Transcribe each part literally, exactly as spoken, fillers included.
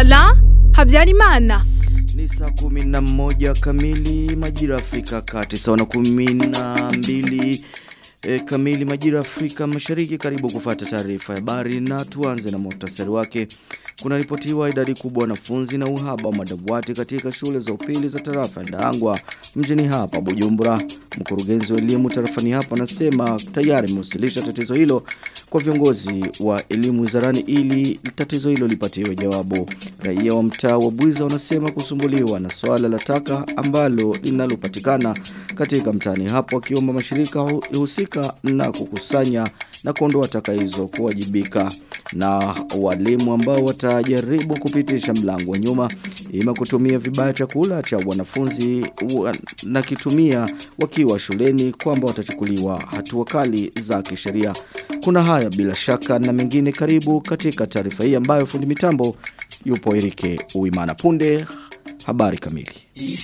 Alain Habyarimana. Ni saa kumi na moja kamili majira Afrika kati, sawa na kumi na mbili e, kamili majira Afrika Mashariki. Karibu kufuata taarifa ya habari na tuanze na muhtasari wake. Kuna ripotiwa idadi kubwa wanafunzi na uhaba wa madawati katika shule za upili za tarafa ya Ndangwa mjini hapa Bujumbura. Mkurugenzi wa elimu tarafani hapa anasema tayari amewasilisha tatizo hilo kwa viongozi wa elimu wizarani ili tatizo hilo lipatiwe jawabu. Raia wa mtaa wa Buiza wanasema kusumbuliwa na swala la taka ambalo linalopatikana katika mtaani hapo, akiomba mashirika husika na kukusanya na kuondoa taka hizo kuwajibika. Na walimu ambao watajaribu kupitisha mlango wa nyuma ima kutumia vibaya chakula cha wanafunzi na kitumia wakiwa shuleni kwamba watachukuliwa hatua kali za kisheria. Kuna haya bila shaka na mengine, karibu katika taarifa hii ambayo fundi mitambo yupo Erike Uimana. Punde habari kamili.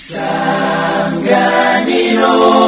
Isanganiro.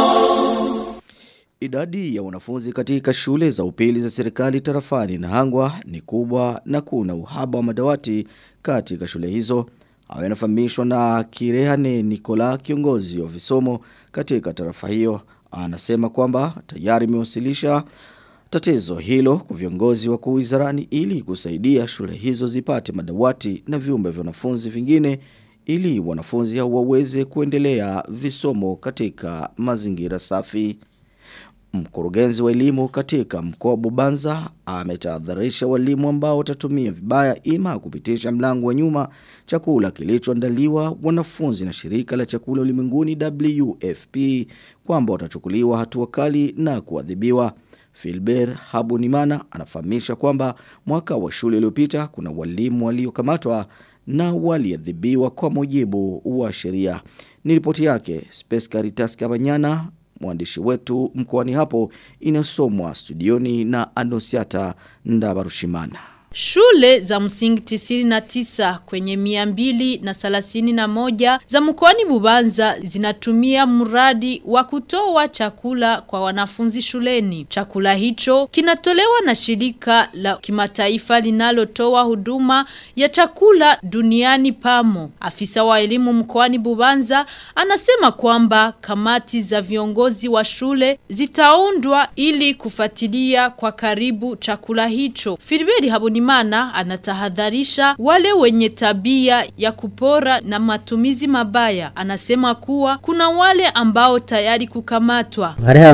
Idadi ya wanafunzi katika shule za upili za serikali tarafani Nahangwa ni kubwa na kuna uhaba wa madawati katika shule hizo. Hayo yanafahamishwa na Kirehane Nikola, kiongozi wa visomo katika tarafa hiyo. Anasema kwamba tayari amewasilisha tatizo hilo kwa viongozi wa wizarani ili kusaidia shule hizo zipate madawati na vyumba vya wanafunzi vingine ili wanafunzi hao waweze kuendelea visomo katika mazingira safi. Mkurugenzi wa elimu katika mkoa wa Bubanza ametahadharisha walimu ambao watatumia vibaya ima kupitisha mlango wa nyuma chakula kilichoandaliwa wanafunzi na shirika la chakula ulimwenguni W F P kwamba watachukuliwa hatua kali na kuadhibiwa. Filbert Habonimana anafahamisha kwamba mwaka wa shule uliopita kuna walimu waliokamatwa na waliadhibiwa kwa mujibu wa sheria. Ni ripoti yake Space Caritas Kabanyana, mwandishi wetu mkoani hapo, inasomwa studioni na Anosiata Ndabarushimana. Shule za msingi tisini na tisa kwenye mia mbili na thelathini na moja za mkoani Bubanza zinatumia mradi wa kutoa chakula kwa wanafunzi shuleni. Chakula hicho kinatolewa na shirika la kimataifa linalotoa huduma ya chakula duniani PAMO. Afisa wa elimu mkoani Bubanza anasema kwamba kamati za viongozi wa shule zitaundwa ili kufuatilia kwa karibu chakula hicho. Filiberi Haboni Mana anatahadharisha wale wenye tabia ya kupora na matumizi mabaya. Anasema kuwa kuna wale ambao tayari kukamatwa.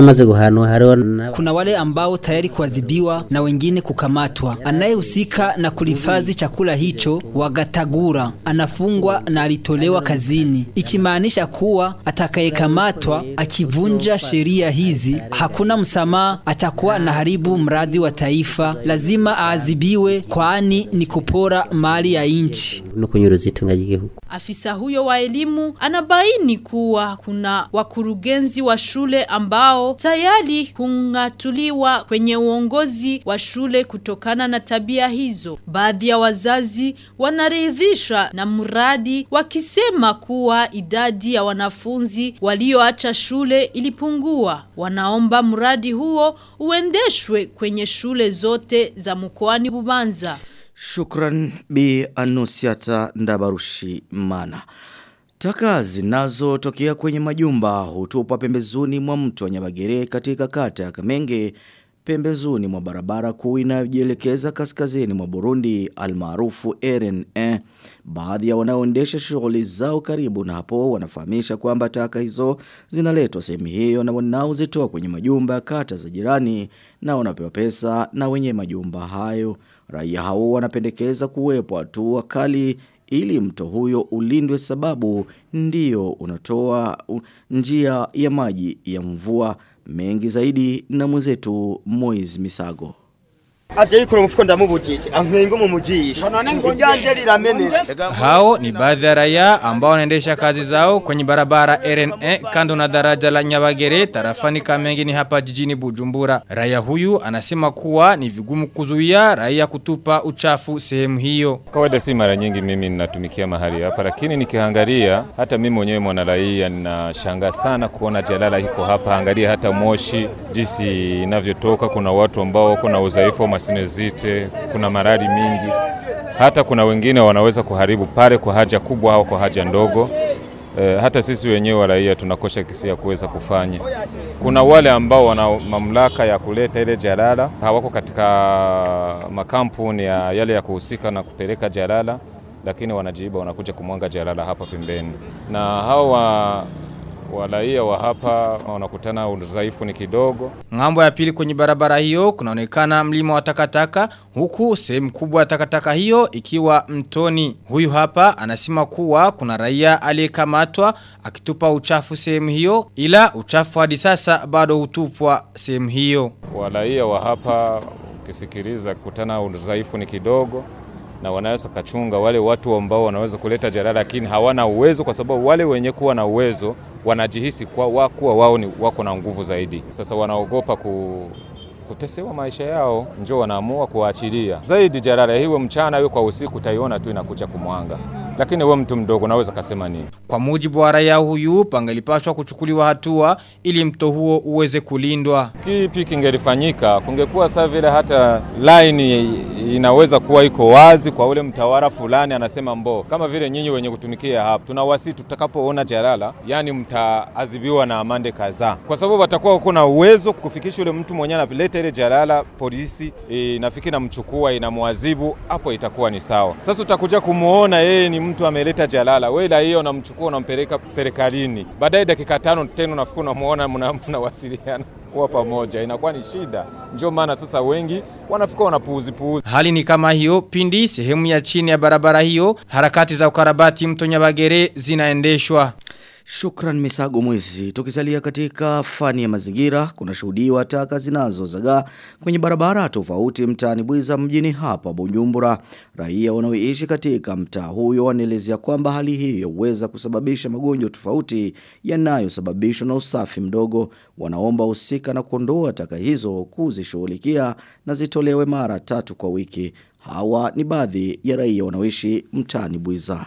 Kuna wale ambao tayari kuadhibiwa na wengine kukamatwa. Anayehusika na kuhifadhi chakula hicho wagatagura anafungwa na alitolewa kazini. Ikimaanisha kuwa atakayekamatwa akivunja sheria hizi hakuna msamaha, atakuwa na haribu mradi wa taifa. Lazima aadhibiwe kwani ni kupora mali ya nchi. Afisa huyo wa elimu anabaini kuwa kuna wakurugenzi wa shule ambao tayari kungatuliwa kwenye uongozi wa shule kutokana na tabia hizo. Baadhi ya wazazi wanaridhisha na mradi wakisema kuwa idadi ya wanafunzi walioacha shule ilipungua. Wanaomba mradi huo uendeshwe kwenye shule zote za mkoani Bubanza. Shukran Bi Anusiata Ndabarushimana. Taka zinazotokea kwenye majumba hutupwa pembezoni mwa mto wa Nyabagere katika kata ya Kamenge, pembezoni mwa barabara kuu inayojielekeza kaskazini mwa Burundi almaarufu R N A. Baadhi ya wanaoendesha shughuli zao karibu na hapo wanafahamisha kwamba taka hizo zinaletwa sehemu hiyo na wanaozitoa kwenye majumba kata za jirani na wanapewa pesa na wenye majumba hayo. Raia hao wanapendekeza kuwepo hatua kali ili mto huyo ulindwe, sababu ndio unatoa njia ya maji ya mvua. Mengi zaidi na mwenzetu Moiz Misago. Hao ni baadhi ya raia ambao wanaendesha kazi zao kwenye barabara R N A kando na daraja la Nyabagere tarafani Kamenge ni hapa jijini Bujumbura. Raia huyu anasema kuwa ni vigumu kuzuia raia kutupa uchafu sehemu hiyo. Kawaida si mara nyingi mimi ninatumikia mahali hapa, lakini nikiangalia hata mimi mwenyewe mwana raia ninashangaa sana kuona jalala iko hapa. Angalia hata moshi jinsi inavyotoka. Kuna watu ambao wako na udhaifu wa masinezite, kuna maradi mingi. Hata kuna wengine wanaweza kuharibu pale kwa haja kubwa au kwa haja ndogo. E, hata sisi wenyewe wa raia tunakosha kisi ya kuweza kufanya. Kuna wale ambao wana mamlaka ya kuleta ile jalala, hawako katika makampuni ya yale ya kuhusika na kupeleka jalala, lakini wanajiiba wanakuja kumwanga jalala hapa pembeni. Na hawa walaia wa hapa wanakutana udhaifu ni kidogo. Ngambo ya pili kwenye barabara hiyo kunaonekana mlima wa takataka, huku sehemu kubwa ya takataka hiyo ikiwa mtoni. Huyu hapa anasema kuwa kuna raia aliyekamatwa akitupa uchafu sehemu hiyo, ila uchafu hadi sasa bado hutupwa sehemu hiyo. Walaia wa hapa ukisikiliza kutana udhaifu ni kidogo, na wanaweza kachunga wale watu ambao wanaweza kuleta jalala lakini hawana uwezo, kwa sababu wale wenye kuwa na uwezo wanajihisi kwa wakuwa wao ni wako na nguvu zaidi. Sasa wanaogopa ku kutesewa maisha yao, njoo wanaamua kuachilia. Zaidi jalala hiyo mchana hiyo kwa usiku utaiona tu inakuja kumwanga. Lakini wewe mtu mdogo naweza kasema nini? Kwa mujibu wa raia huyu pangelipaswa kuchukuliwa hatua ili mto huo uweze kulindwa. Kipi kingelifanyika? Kungekuwa sawa vile hata line inaweza kuwa iko wazi kwa ule mtawala fulani anasema mbo. Kama vile nyinyi wenye kutumikia hapa, tunawasi tutakapoona jalala, yani mtaadhibiwa na amande kadhaa. Kwa sababu watakuwa kuna uwezo kufikisha ule mtu mwenye analeta ile jalala, polisi e, nafikiri namchukua inamwadhibu, hapo itakuwa ni sawa. Sasa utakuja kumuona yeye ni mtu ameleta jalala, wewe hiyo unamchukua unampeleka serikalini. Baadaye dakika tano tena unafikiri unamuona mnawasiliana kwa pamoja, inakuwa ni shida. Ndio maana sasa wengi wanafika wanapuuzi puuzi. Hali ni kama hiyo pindi sehemu ya chini ya barabara hiyo harakati za ukarabati mto Nyabagere zinaendeshwa. Shukran Misago Mwezi. Tukisalia katika fani ya mazingira, kuna shuhudiwa taka zinazozagaa kwenye barabara tofauti mtaani Bwiza mjini hapa Bujumbura. Raia wanaoishi katika mtaa huyo wanaelezea kwamba hali hiyo huweza kusababisha magonjwa tofauti yanayosababishwa na usafi mdogo. Wanaomba husika na kuondoa taka hizo kuzishughulikia na zitolewe mara tatu kwa wiki. Hawa ni baadhi ya raia wanaoishi mtaani Bwiza.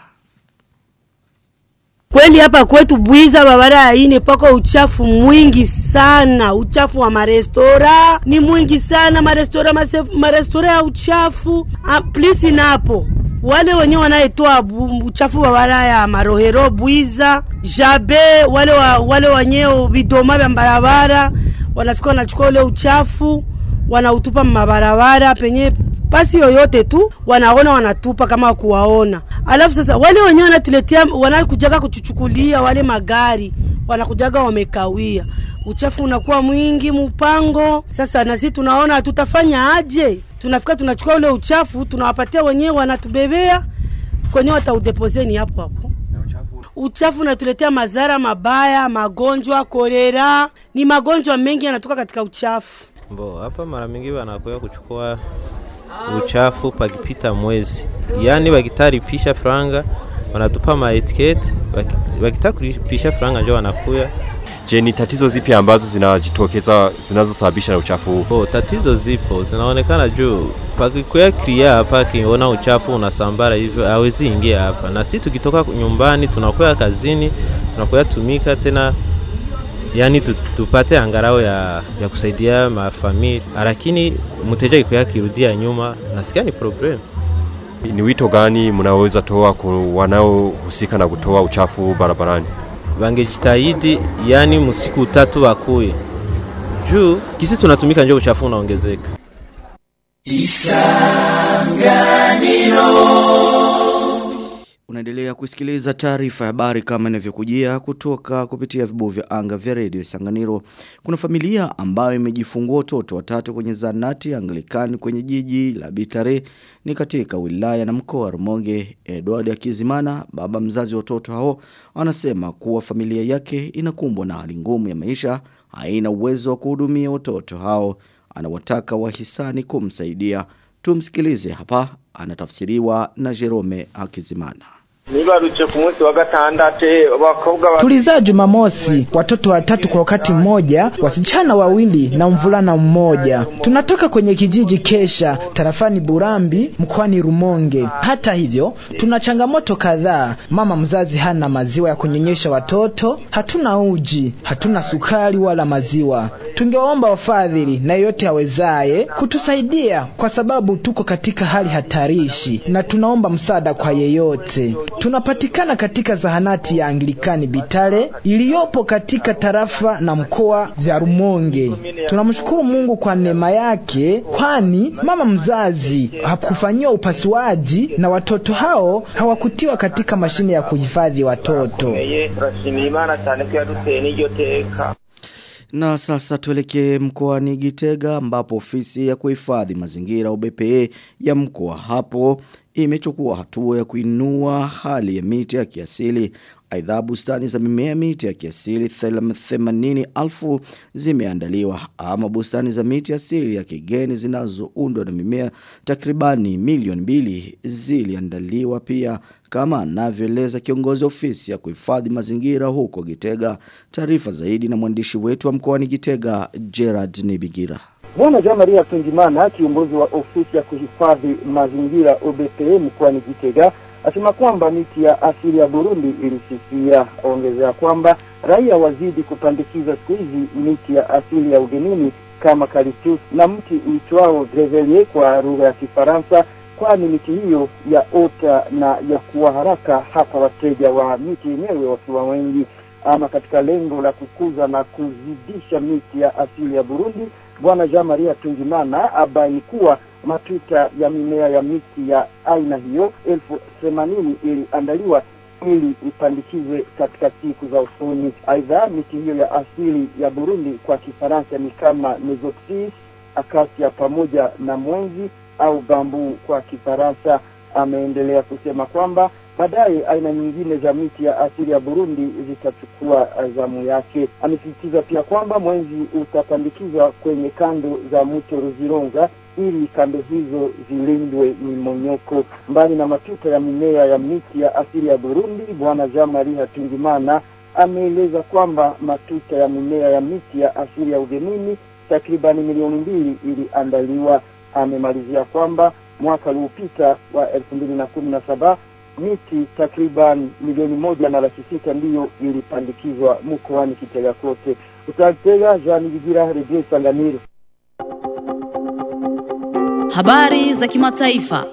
Kweli hapa kwetu Bwiza barabara ine pako uchafu mwingi sana. Uchafu wa marestora ni mwingi sana, marestora marestora ya uchafu. Please napo wale wenye wanaitoa uchafu barabara ya Marohero Bwiza, Jabe, wale wa, wale wenye bidoma vya barabara wanafika wanachukua ule uchafu wanautupa mabarabara penye pasi yoyote tu wanaona wanatupa kama kuwaona. Alafu sasa wale wenyewe wanatuletea wanakujaga kuchuchukulia wale magari wanakujaga wamekawia. Uchafu unakuwa mwingi mpango. Sasa na sisi tunaona tutafanya aje? Tunafika tunachukua ule uchafu tunawapatia wenyewe wanatubebea kwenye wataudepozeni hapo hapo. Uchafu unatuletea madhara mabaya, magonjwa, kolera, ni magonjwa mengi yanatoka katika uchafu. Mbo, hapa mara mingi wanakuja kuchukua uchafu pakipita mwezi. Yaani wakitari pisha franga, wanatupa maetiketi, wakitaka kupisha franga ndio wanakuya. Je, ni tatizo zipi ambazo zinajitokeza zinazosababisha na uchafu huu? Oh, tatizo zipo, zinaonekana juu. Pakikuya kria hapa kiona uchafu unasambara hivyo hawezi ingia hapa. Na sisi tukitoka nyumbani tunakuya kazini, tunakuya tumika tena, yani tupate angarao ya ya kusaidia mafamilia, lakini mteja ikuya kirudia nyuma nasikia ni problem. Ni wito gani mnaweza toa kwa wanaohusika na kutoa uchafu barabarani? Wangejitahidi yani msiku tatu wakuye. Juu kisi tunatumika ndio uchafu unaongezeka. Isanganiro. Unaendelea kusikiliza taarifa ya habari kama inavyokujia kutoka kupitia vibuyu vya anga vya Radio Isanganiro. Kuna familia ambayo imejifungua watoto watatu kwenye zanati Anglikani kwenye jiji la Bitare ni katika wilaya na mkoa wa Rumonge. Edward Akizimana, baba mzazi wa watoto hao, anasema kuwa familia yake inakumbwa na hali ngumu ya maisha, haina uwezo wa kuhudumia watoto hao. Anawataka wahisani kumsaidia. Tumsikilize hapa, anatafsiriwa na Jerome Akizimana. Nibarutse ku munsi wa gatandatu abakobwa tulizaa Jumamosi watoto watatu kwa wakati mmoja, wasichana wawili na mvulana mmoja. Tunatoka kwenye kijiji Kesha tarafani Burambi mkoani Rumonge. Hata hivyo tuna changamoto kadhaa. Mama mzazi hana maziwa ya kunyonyesha watoto, hatuna uji, hatuna sukari wala maziwa. Tungeomba wafadhili na yote awezaye kutusaidia kwa sababu tuko katika hali hatarishi na tunaomba msaada kwa yeyote. Tunapatikana katika zahanati ya Anglikani Bitale iliyopo katika tarafa na mkoa vya Rumonge. Tunamshukuru Mungu kwa neema yake, kwani mama mzazi hakufanyiwa upasuaji na watoto hao hawakutiwa katika mashine ya kuhifadhi watoto. Na sasa tuelekee mkoani Gitega ambapo ofisi ya kuhifadhi mazingira U B P A ya mkoa hapo imechukua hatua ya kuinua hali ya miti ya kiasili. Aidha bustani za mimea miti ya kiasili themanini elfu zimeandaliwa, ama bustani za miti asili ya kigeni zinazoundwa na mimea takribani milioni mbili ziliandaliwa pia, kama anavyoeleza kiongozi ofisi ya kuhifadhi mazingira huko Gitega. Taarifa zaidi na mwandishi wetu wa mkoani Gitega Gerard Nibigira. Bwana Jean Maria Tungimana, kiongozi wa ofisi ya kuhifadhi mazingira U B P A mkoani Gitega, asema kwamba miti ya asili ya Burundi ilisifia. Ongezea kwamba raia wazidi kupandikiza siku hizi miti ya asili ya ugenini kama Calitus na mti uitwao Grevelier kwa lugha ya Kifaransa, kwani miti hiyo ya ota na ya kuwa haraka hata wateja wa miti yenyewe wakiwa wengi. Ama katika lengo la kukuza na kuzidisha miti ya asili ya Burundi, Bwana Jean Maria Tungimana abaini kuwa matuta ya mimea ya miti ya aina hiyo elfu themanini iliandaliwa ili ipandikizwe katika siku za usoni. Aidha miti hiyo ya asili ya Burundi kwa Kifaransa ni kama Mesopsis, Acacia pamoja na mwenzi au bambu kwa Kifaransa. Ameendelea kusema kwamba baadaye aina nyingine za miti ya asili ya Burundi zitachukua zamu yake. Amesisitiza pia kwamba mwenzi utapandikizwa kwenye kando za mto Ruzironga ili kando hizo zilindwe mimonyoko. Mbali na matuta ya mimea ya miti ya asili ya Burundi, Bwana Jean Maria Tungimana ameeleza kwamba matuta ya mimea ya miti ya asili ya ugenini takribani milioni mbili iliandaliwa. Amemalizia kwamba mwaka uliopita wa elfu mbili na kumi na saba miti takriban milioni moja na laki sita ndiyo ilipandikizwa mkoani Gitega kote. Utatega Jean Bigira, Radio Sanganiro. Habari za kimataifa.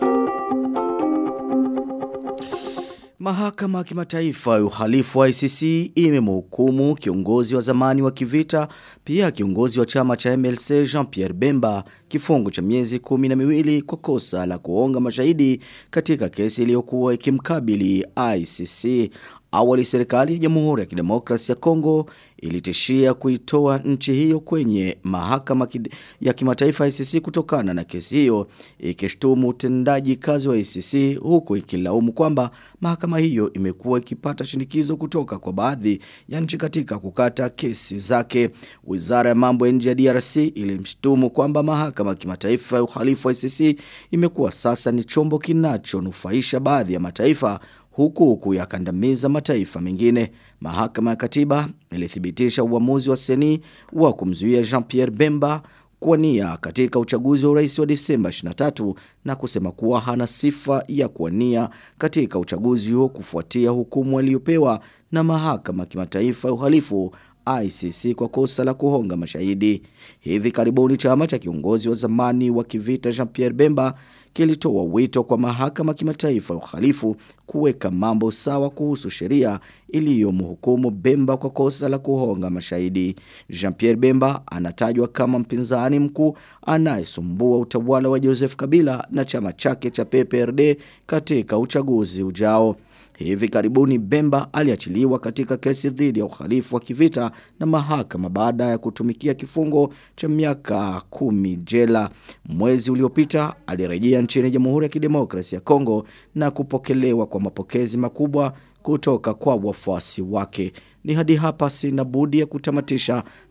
Mahakama ya kimataifa ya uhalifu wa I C C imemhukumu kiongozi wa zamani wa kivita pia kiongozi wa chama cha M L C Jean-Pierre Bemba kifungo cha miezi kumi na miwili kwa kosa la kuonga mashahidi katika kesi iliyokuwa ikimkabili I C C. Awali serikali ya Jamhuri ya Kidemokrasia ya Kongo ilitishia kuitoa nchi hiyo kwenye mahakama ya kimataifa I C C kutokana na kesi hiyo, ikishtumu utendaji kazi wa I C C huku ikilaumu kwamba mahakama hiyo imekuwa ikipata shinikizo kutoka kwa baadhi ya nchi katika kukata kesi zake. Wizara ya mambo ya nje ya D R C ilimshtumu kwamba mahakama ya kimataifa ya uhalifu wa I C C imekuwa sasa ni chombo kinachonufaisha baadhi ya mataifa huku kuyakandamiza mataifa mengine. Mahakama ya Katiba ilithibitisha uamuzi wa Seni wa kumzuia Jean-Pierre Bemba kuwania katika uchaguzi wa urais wa Disemba ishirini na tatu na kusema kuwa hana sifa ya kuwania katika uchaguzi huo kufuatia hukumu aliyopewa na mahakama ya kimataifa ya uhalifu I C C kwa kosa la kuhonga mashahidi. Hivi karibuni chama cha kiongozi wa zamani wa kivita Jean-Pierre Bemba kilitoa wito kwa mahakama kimataifa ya uhalifu kuweka mambo sawa kuhusu sheria iliyomhukumu Bemba kwa kosa la kuhonga mashahidi. Jean-Pierre Bemba anatajwa kama mpinzani mkuu anayesumbua utawala wa Joseph Kabila na chama chake cha P P R D katika uchaguzi ujao. Hivi karibuni Bemba aliachiliwa katika kesi dhidi ya uhalifu wa kivita na mahakama baada ya kutumikia kifungo cha miaka kumi jela. Mwezi uliopita alirejea nchini Jamhuri ya Kidemokrasia ya Kongo na kupokelewa kwa mapokezi makubwa kutoka kwa wafuasi wake. Ni hadi hapa sina budi ya kutamatisha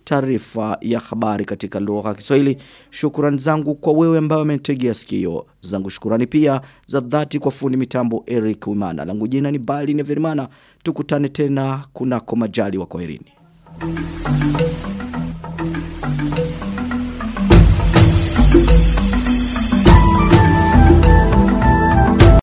taarifa ya habari katika lugha ya Kiswahili. Shukrani zangu kwa wewe ambaye umenitegea sikio. Zangu shukrani pia za dhati kwa fundi mitambo Eric Wimana. Langu jina ni Bali Neverimana. Tukutane tena kunako majali wa kwaherini.